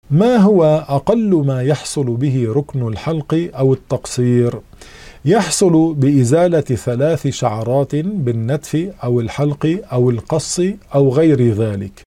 ما هو أقل ما يحصل به ركن الحلق أو التقصير؟ يحصل بإزالة 3 شعرات بالنتف أو الحلق أو القص أو غير ذلك.